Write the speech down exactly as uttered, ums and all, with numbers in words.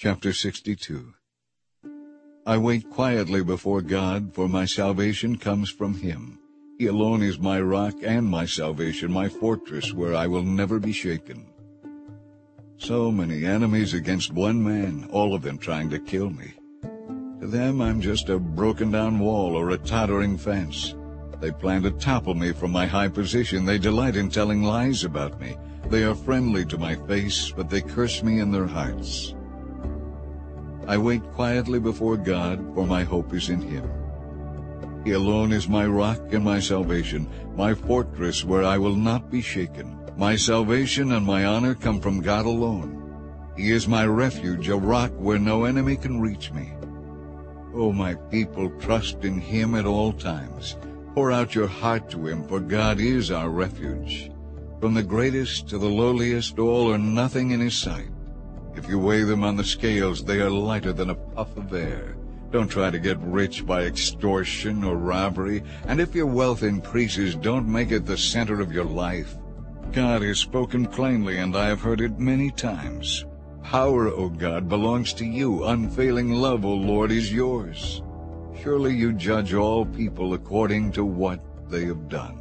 Chapter sixty-two. I wait quietly before God, for my salvation comes from Him. He alone is my rock and my salvation, my fortress where I will never be shaken. So many enemies against one man, all of them trying to kill me. To them I'm just a broken-down wall or a tottering fence. They plan to topple me from my high position. They delight in telling lies about me. They are friendly to my face, but they curse me in their hearts. I wait quietly before God, for my hope is in Him. He alone is my rock and my salvation, my fortress where I will not be shaken. My salvation and my honor come from God alone. He is my refuge, a rock where no enemy can reach me. O my people, trust in Him at all times. Pour out your heart to Him, for God is our refuge. From the greatest to the lowliest, all are nothing in His sight. If you weigh them on the scales, they are lighter than a puff of air. Don't try to get rich by extortion or robbery, and if your wealth increases, don't make it the center of your life. God has spoken plainly, and I have heard it many times. Power, O God, belongs to you. Unfailing love, O Lord, is yours. Surely you judge all people according to what they have done.